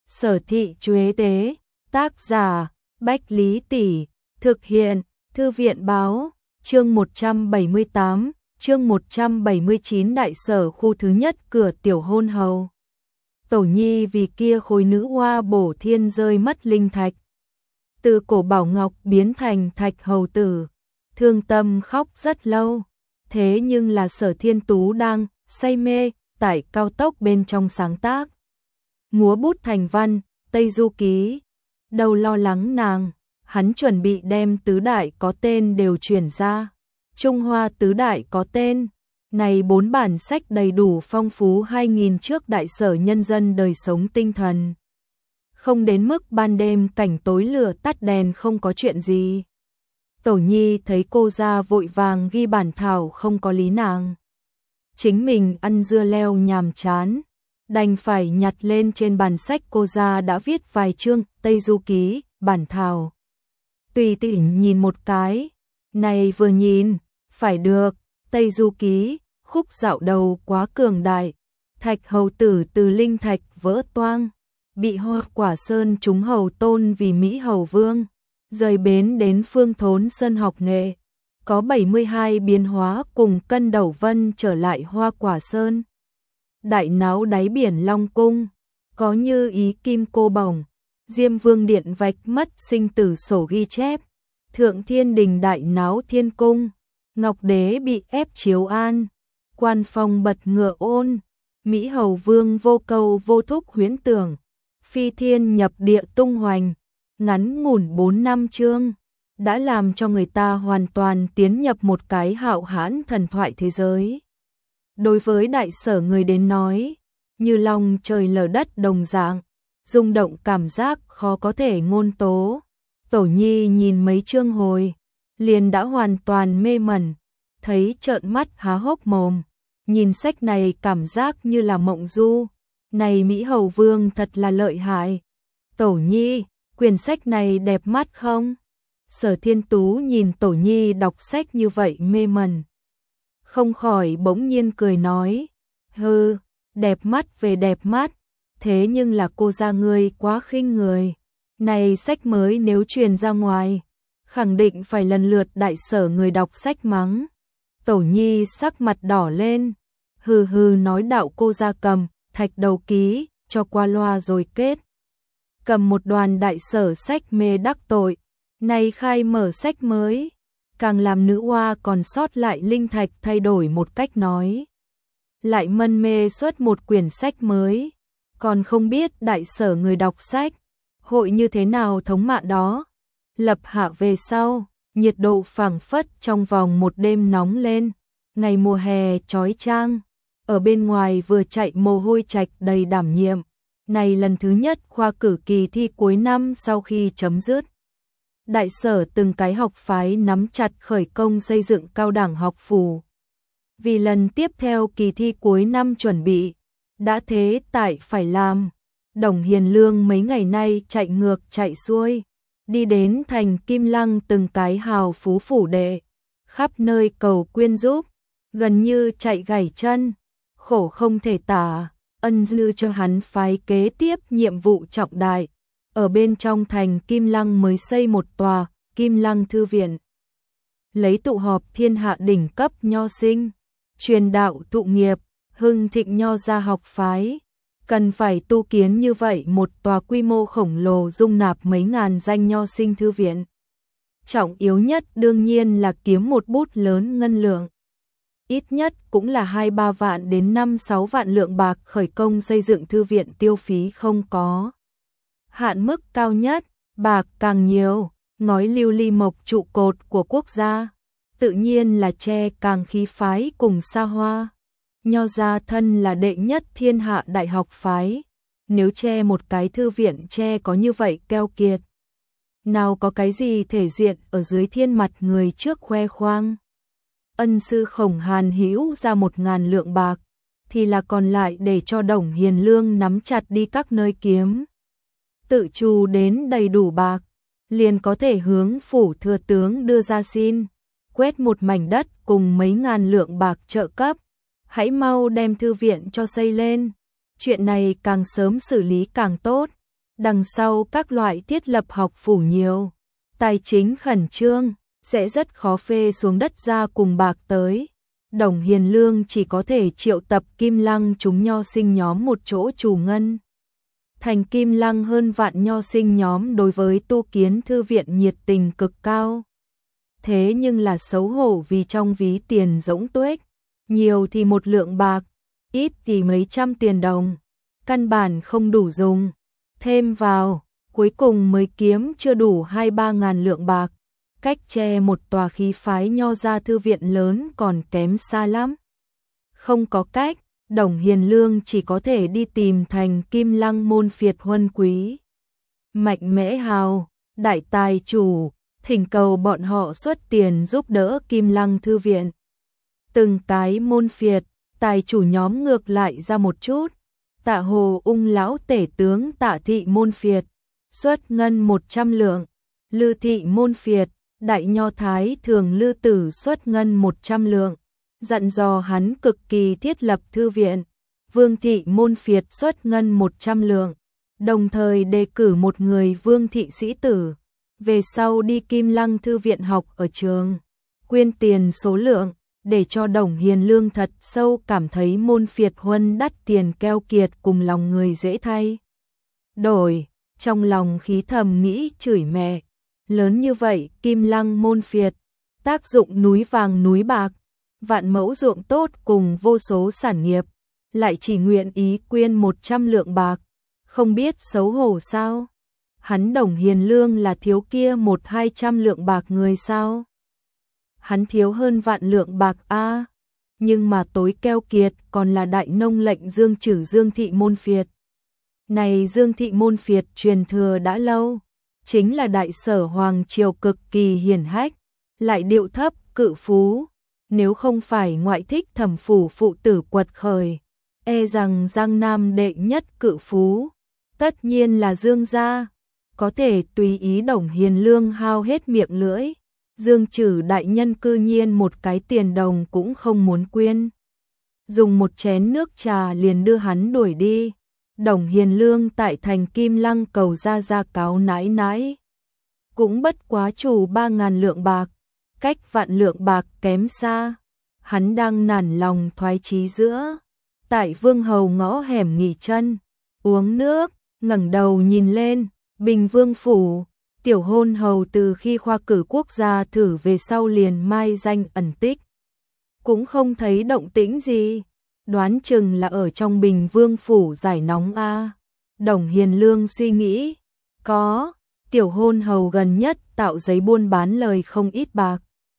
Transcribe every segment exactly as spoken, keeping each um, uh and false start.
Sở Thị Chuế Tế, tác giả Bách Lý Tỷ, thực hiện Thư viện Báo, chương một trăm bảy mươi tám, chương một trăm bảy mươi chín. Đại sở khu thứ nhất, cửa tiểu hôn hầu. Tổ Nhi vì kia khối nữ hoa bổ thiên rơi mất linh thạch, từ cổ bảo ngọc biến thành thạch hầu tử, thương tâm khóc rất lâu. Thế nhưng là Sở Thiên Tú đang say mê tại cao tốc bên trong sáng tác múa bút thành văn Tây Du Ký, đâu lo lắng nàng. Hắn chuẩn bị đem tứ đại có tên đều chuyển ra. Trung Hoa tứ đại có tên này bốn bản sách đầy đủ phong phú hai nghìn trước đại sở nhân dân đời sống tinh thần, không đến mức ban đêm cảnh tối lửa tắt đèn không có chuyện gì. Tổ Nhi thấy cô ra vội vàng ghi bản thảo không có lý nàng, chính mình ăn dưa leo nhàm chán, đành phải nhặt lên trên bàn sách cô ra đã viết vài chương Tây Du Ký bản thảo. Tùy tiện nhìn một cái, này vừa nhìn, phải được, Tây Du Ký, khúc dạo đầu quá cường đại, thạch hầu tử từ linh thạch vỡ toang, bị Hoa Quả Sơn trúng hầu tôn vì Mỹ hầu vương, rời bến đến Phương Thốn Sơn học nghệ, có bảy mươi hai biến hóa cùng Cân Đầu Vân trở lại Hoa Quả Sơn. Đại náo đáy biển Long Cung, có như ý kim cô bồng, Diêm Vương điện vạch mất sinh tử sổ ghi chép, Thượng Thiên Đình đại náo thiên cung, Ngọc Đế bị ép chiếu an, Quan Phong bật ngựa ôn, Mỹ hầu vương vô cầu vô thúc huyễn tưởng, Phi thiên nhập địa tung hoành, ngắn ngủn bốn năm chương, đã làm cho người ta hoàn toàn tiến nhập một cái hạo hãn thần thoại thế giới. Đối với đại sở người đến nói, như lòng trời lở đất đồng dạng, rung động cảm giác khó có thể ngôn tố. Tổ Nhi nhìn mấy chương hồi, liền đã hoàn toàn mê mẩn, thấy trợn mắt há hốc mồm, nhìn sách này cảm giác như là mộng du, này Mỹ hầu vương thật là lợi hại. Tổ Nhi, quyển sách này đẹp mắt không? Sở Thiên Tú nhìn Tổ Nhi đọc sách như vậy mê mẩn, không khỏi bỗng nhiên cười nói, hừ, đẹp mắt về đẹp mắt, thế nhưng là cô gia ngươi quá khinh người, này sách mới nếu truyền ra ngoài, khẳng định phải lần lượt đại sở người đọc sách mắng. Tổ Nhi sắc mặt đỏ lên, hừ hừ nói đạo cô gia cầm, thạch đầu ký, cho qua loa rồi kết. Cầm một đoàn đại sở sách mê đắc tội, này khai mở sách mới, càng làm nữ hoa còn sót lại linh thạch thay đổi một cách nói. Lại mân mê xuất một quyển sách mới, còn không biết đại sở người đọc sách, hội như thế nào thống mạ đó. Lập hạ về sau, nhiệt độ phảng phất trong vòng một đêm nóng lên, ngày mùa hè chói chang, ở bên ngoài vừa chạy mồ hôi trạch đầy đảm nhiệm. Này lần thứ nhất khoa cử kỳ thi cuối năm sau khi chấm dứt, đại sở từng cái học phái nắm chặt khởi công xây dựng cao đẳng học phủ. Vì lần tiếp theo kỳ thi cuối năm chuẩn bị, đã thế tại phải làm. Đồng Hiền Lương mấy ngày nay chạy ngược chạy xuôi, đi đến thành Kim Lăng từng cái hào phú phủ đệ, khắp nơi cầu quyên giúp, gần như chạy gãy chân, khổ không thể tả. Ân dư cho hắn phái kế tiếp nhiệm vụ trọng đại, ở bên trong thành Kim Lăng mới xây một tòa Kim Lăng thư viện, lấy tụ họp thiên hạ đỉnh cấp nho sinh, truyền đạo tụ nghiệp, hưng thịnh nho gia học phái, cần phải tu kiến như vậy một tòa quy mô khổng lồ dung nạp mấy ngàn danh nho sinh thư viện. Trọng yếu nhất đương nhiên là kiếm một bút lớn ngân lượng, ít nhất cũng là hai ba vạn đến năm sáu vạn lượng bạc khởi công xây dựng thư viện, tiêu phí không có hạn mức cao nhất, bạc càng nhiều, ngói lưu ly mộc trụ cột của quốc gia, tự nhiên là tre càng khí phái cùng xa hoa. Nho gia thân là đệ nhất thiên hạ đại học phái, nếu che một cái thư viện che có như vậy keo kiệt, nào có cái gì thể diện ở dưới thiên mặt người trước khoe khoang. Ân sư Khổng Hàn hữu ra một ngàn lượng bạc, thì là còn lại để cho Đồng Hiền Lương nắm chặt đi các nơi kiếm. Tự trù đến đầy đủ bạc, liền có thể hướng phủ thừa tướng đưa ra xin, quét một mảnh đất cùng mấy ngàn lượng bạc trợ cấp, hãy mau đem thư viện cho xây lên. Chuyện này càng sớm xử lý càng tốt, Đằng sau các loại thiết lập học phủ nhiều, tài chính khẩn trương, sẽ rất khó phê xuống đất ra cùng bạc tới. Đồng Hiền Lương chỉ có thể triệu tập Kim Lăng chúng nho sinh nhóm một chỗ trù ngân. Thành Kim Lăng hơn vạn nho sinh nhóm đối với tu kiến thư viện nhiệt tình cực cao. Thế nhưng là xấu hổ vì trong ví tiền rỗng tuếch, nhiều thì một lượng bạc, ít thì mấy trăm tiền đồng, căn bản không đủ dùng. Thêm vào, cuối cùng mới kiếm chưa đủ hai ba ngàn lượng bạc, cách che một tòa khí phái nho gia thư viện lớn còn kém xa lắm. Không có cách, Đồng Hiền Lương chỉ có thể đi tìm Thành Kim Lăng môn phiệt huân quý. Mạnh mẽ hào, đại tài chủ, thỉnh cầu bọn họ xuất tiền giúp đỡ Kim Lăng thư viện. Từng cái môn phiệt, tài chủ nhóm ngược lại ra một chút. Tạ Hồ Ung lão tể tướng Tạ thị môn phiệt, xuất ngân một trăm lượng. Lư thị môn phiệt, đại nho thái thường Lư tử xuất ngân một trăm lượng. Dặn dò hắn cực kỳ thiết lập thư viện. Vương thị môn phiệt xuất ngân một trăm lượng. Đồng thời đề cử một người Vương thị sĩ tử, về sau đi Kim Lăng thư viện học ở trường. Quyên tiền số lượng, để cho Đồng Hiền Lương thật sâu cảm thấy môn phiệt huân đắt tiền keo kiệt cùng lòng người dễ thay. Đổi, trong lòng khí thầm nghĩ chửi mẹ, lớn như vậy Kim Lăng môn phiệt, tác dụng núi vàng núi bạc, vạn mẫu ruộng tốt cùng vô số sản nghiệp, lại chỉ nguyện ý quyên một trăm lượng bạc, không biết xấu hổ sao? Hắn Đồng Hiền Lương là thiếu kia một hai trăm lượng bạc người sao? Hắn thiếu hơn vạn lượng bạc a, nhưng mà tối keo kiệt còn là đại nông lệnh Dương Trử Dương thị môn phiệt. Này Dương thị môn phiệt truyền thừa đã lâu, chính là đại sở hoàng triều cực kỳ hiển hách, lại điệu thấp cự phú, nếu không phải ngoại thích thẩm phủ phụ tử quật khởi, e rằng Giang Nam đệ nhất cự phú, tất nhiên là Dương gia, có thể tùy ý Đồng Hiền Lương hao hết miệng lưỡi. Dương Trử đại nhân cư nhiên một cái tiền đồng cũng không muốn quyên. Dùng một chén nước trà liền đưa hắn đuổi đi. Đồng Hiền Lương tại Thành Kim Lăng cầu ra ra cáo nãi nãi. Cũng bất quá chủ ba ngàn lượng bạc, cách vạn lượng bạc kém xa. Hắn đang nản lòng thoái chí giữa. Tại Vương Hầu ngõ hẻm nghỉ chân, uống nước, ngẩng đầu nhìn lên, Bình Vương phủ. Tiểu Hôn Hầu từ khi khoa cử quốc gia thử về sau liền mai danh ẩn tích. Cũng không thấy động tĩnh gì, đoán chừng là ở trong Bình Vương phủ giải nóng a. Đồng Hiền Lương suy nghĩ, có, Tiểu Hôn Hầu gần nhất tạo giấy buôn bán lời không ít bạc.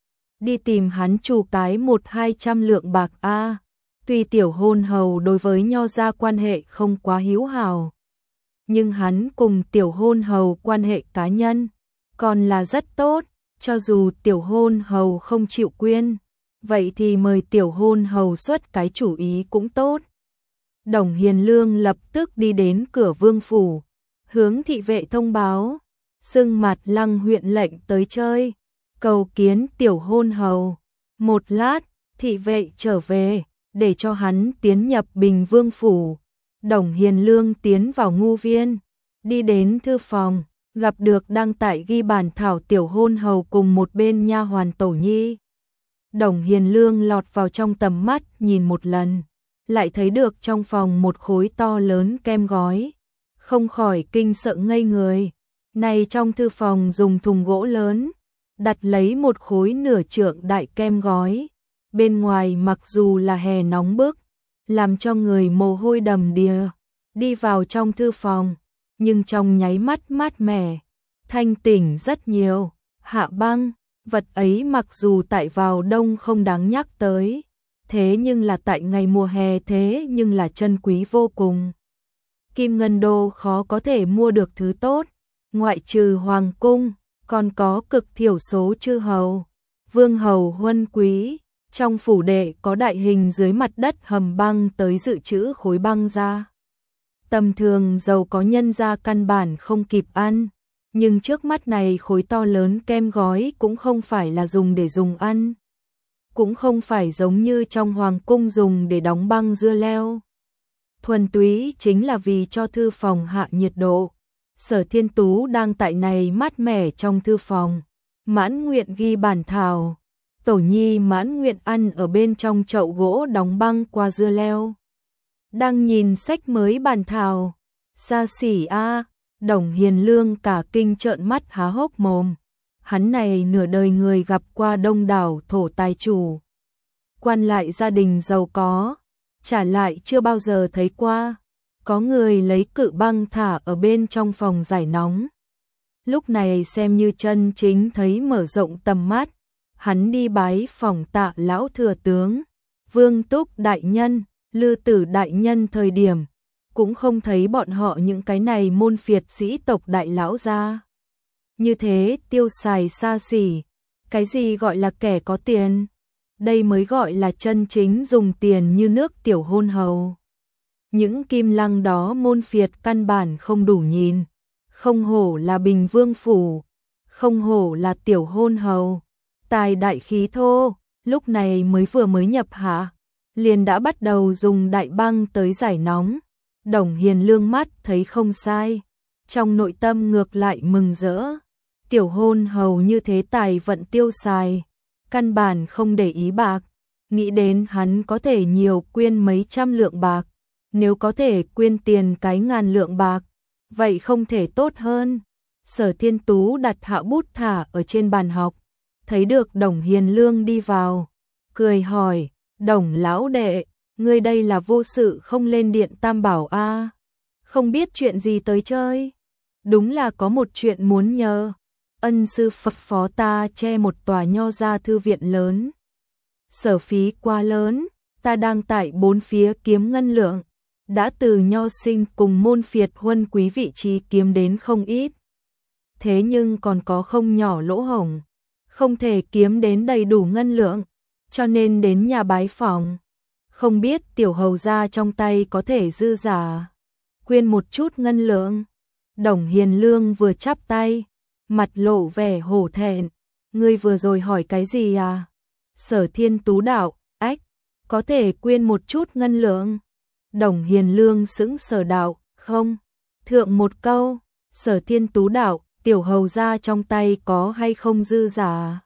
Đi tìm hắn chủ cái một hai trăm lượng bạc a. Tuy Tiểu Hôn Hầu đối với nho gia quan hệ không quá hữu hảo, nhưng hắn cùng Tiểu Hôn Hầu quan hệ cá nhân còn là rất tốt, cho dù Tiểu Hôn Hầu không chịu quyên, vậy thì mời Tiểu Hôn Hầu xuất cái chủ ý cũng tốt. Đồng Hiền Lương lập tức đi đến cửa vương phủ, hướng thị vệ thông báo, xưng Mạt Lăng huyện lệnh tới chơi, cầu kiến Tiểu Hôn Hầu. Một lát, thị vệ trở về, để cho hắn tiến nhập Bình Vương phủ. Đồng Hiền Lương tiến vào ngu viên, đi đến thư phòng, gặp được đang tại ghi bản thảo Tiểu Hôn Hầu cùng một bên nha hoàn Tổ Nhi. Đồng Hiền Lương lọt vào trong tầm mắt nhìn một lần, lại thấy được trong phòng một khối to lớn kem gói, không khỏi kinh sợ ngây người. Này trong thư phòng dùng thùng gỗ lớn, đặt lấy một khối nửa trượng đại kem gói, bên ngoài mặc dù là hè nóng bức, làm cho người mồ hôi đầm đìa, đi vào trong thư phòng, nhưng trong nháy mắt mát mẻ, thanh tỉnh rất nhiều. Hạ băng, vật ấy mặc dù tại vào đông không đáng nhắc tới, thế nhưng là tại ngày mùa hè thế nhưng là chân quý vô cùng. Kim ngân đô khó có thể mua được thứ tốt, ngoại trừ hoàng cung, còn có cực thiểu số chư hầu, vương hầu huân quý. Trong phủ đệ có đại hình dưới mặt đất hầm băng tới dự trữ khối băng ra. Tầm thường giàu có nhân gia căn bản không kịp ăn, nhưng trước mắt này khối to lớn kem gói cũng không phải là dùng để dùng ăn. Cũng không phải giống như trong hoàng cung dùng để đóng băng dưa leo. Thuần túy chính là vì cho thư phòng hạ nhiệt độ. Sở Thiên Tú đang tại này mát mẻ trong thư phòng, mãn nguyện ghi bản thảo. Tổ Nhi mãn nguyện ăn ở bên trong chậu gỗ đóng băng qua dưa leo. Đang nhìn sách mới bản thảo. Xa xỉ a, Đồng Hiền Lương cả kinh trợn mắt há hốc mồm. Hắn này nửa đời người gặp qua đông đảo thổ tài chủ, quan lại gia đình giàu có, trả lại chưa bao giờ thấy qua. Có người lấy cự băng thả ở bên trong phòng giải nóng. Lúc này xem như chân chính thấy mở rộng tầm mắt. Hắn đi bái phòng Tạ lão thừa tướng, Vương Túc đại nhân, Lư Tử đại nhân thời điểm, cũng không thấy bọn họ những cái này môn phiệt sĩ tộc đại lão ra. Như thế tiêu xài xa xỉ, cái gì gọi là kẻ có tiền? Đây mới gọi là chân chính dùng tiền như nước tiểu hôn hầu. Những kim lăng đó môn phiệt căn bản không đủ nhìn, không hổ là Bình Vương phủ, không hổ là tiểu hôn hầu. Tài đại khí thô, lúc này mới vừa mới nhập hạ, liền đã bắt đầu dùng đại băng tới giải nóng. Đồng Hiền Lương mắt thấy không sai, trong nội tâm ngược lại mừng rỡ. Tiểu hôn hầu như thế tài vận tiêu xài, căn bản không để ý bạc, nghĩ đến hắn có thể nhiều quyên mấy trăm lượng bạc, nếu có thể quyên tiền cái ngàn lượng bạc, vậy không thể tốt hơn. Sở Thiên Tú đặt hạ bút thả ở trên bàn học, thấy được Đồng Hiền Lương đi vào, cười hỏi, Đồng lão đệ, ngươi đây là vô sự không lên điện Tam Bảo a? Không biết chuyện gì tới chơi? Đúng là có một chuyện muốn nhờ. Ân sư Phật phó ta che một tòa nho gia thư viện lớn. Sở phí quá lớn, ta đang tại bốn phía kiếm ngân lượng, đã từ nho sinh cùng môn phiệt huân quý vị trí kiếm đến không ít. Thế nhưng còn có không nhỏ lỗ hổng, không thể kiếm đến đầy đủ ngân lượng, cho nên đến nhà bái phòng. Không biết tiểu hầu gia trong tay có thể dư giả, quyên một chút ngân lượng. Đồng Hiền Lương vừa chắp tay, mặt lộ vẻ hổ thẹn, ngươi vừa rồi hỏi cái gì à? Sở Thiên Tú đạo, ách, có thể quyên một chút ngân lượng. Đồng Hiền Lương sững sờ đạo, không, thượng một câu. Sở Thiên Tú đạo, tiểu hầu gia trong tay có hay không dư giả?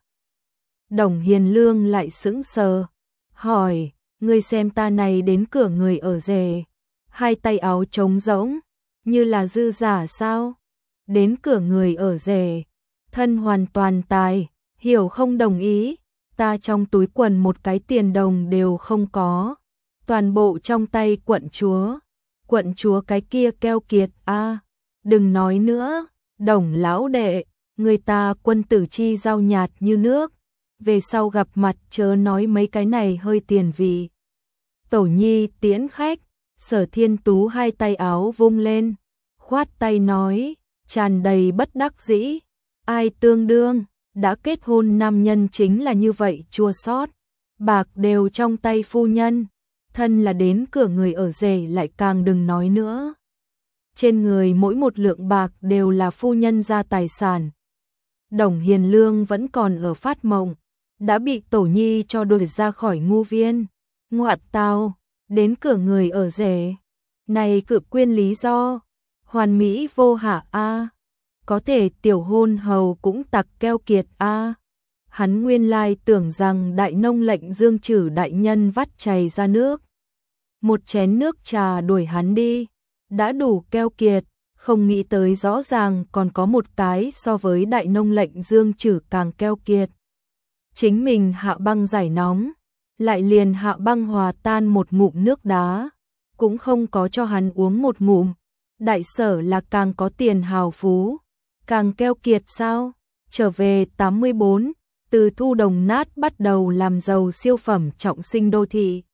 Đồng Hiền Lương lại sững sờ, hỏi, ngươi xem ta này đến cửa người ở rể, hai tay áo trống rỗng, như là dư giả sao? Đến cửa người ở rể, thân hoàn toàn tài, hiểu không đồng ý, ta trong túi quần một cái tiền đồng đều không có, toàn bộ trong tay quận chúa, quận chúa cái kia keo kiệt a, à, đừng nói nữa, Đồng lão đệ, người ta quân tử chi giao nhạt như nước, về sau gặp mặt chớ nói mấy cái này hơi tiền vị. Tổ Nhi tiễn khách. Sở Thiên Tú hai tay áo vung lên, khoát tay nói, tràn đầy bất đắc dĩ, ai tương đương, đã kết hôn nam nhân chính là như vậy chua xót, bạc đều trong tay phu nhân, thân là đến cửa người ở rể lại càng đừng nói nữa. Trên người mỗi một lượng bạc đều là phu nhân gia tài sản. Đồng Hiền Lương vẫn còn ở phát mộng, đã bị Tổ Nhi cho đuổi ra khỏi ngu viên. Ngoạn tao, đến cửa người ở rể, này cự quyên lý do, hoàn mỹ vô hạ a, có thể tiểu hôn hầu cũng tặc keo kiệt a. Hắn nguyên lai tưởng rằng đại nông lệnh Dương Trử đại nhân vắt chày ra nước, một chén nước trà đuổi hắn đi, đã đủ keo kiệt, không nghĩ tới rõ ràng còn có một cái so với đại nông lệnh Dương Trử càng keo kiệt. Chính mình hạ băng giải nóng, lại liền hạ băng hòa tan một ngụm nước đá, cũng không có cho hắn uống một ngụm. Đại sở là càng có tiền hào phú, càng keo kiệt sao? Trở về tám mươi bốn, từ thu đồng nát bắt đầu làm giàu siêu phẩm trọng sinh đô thị.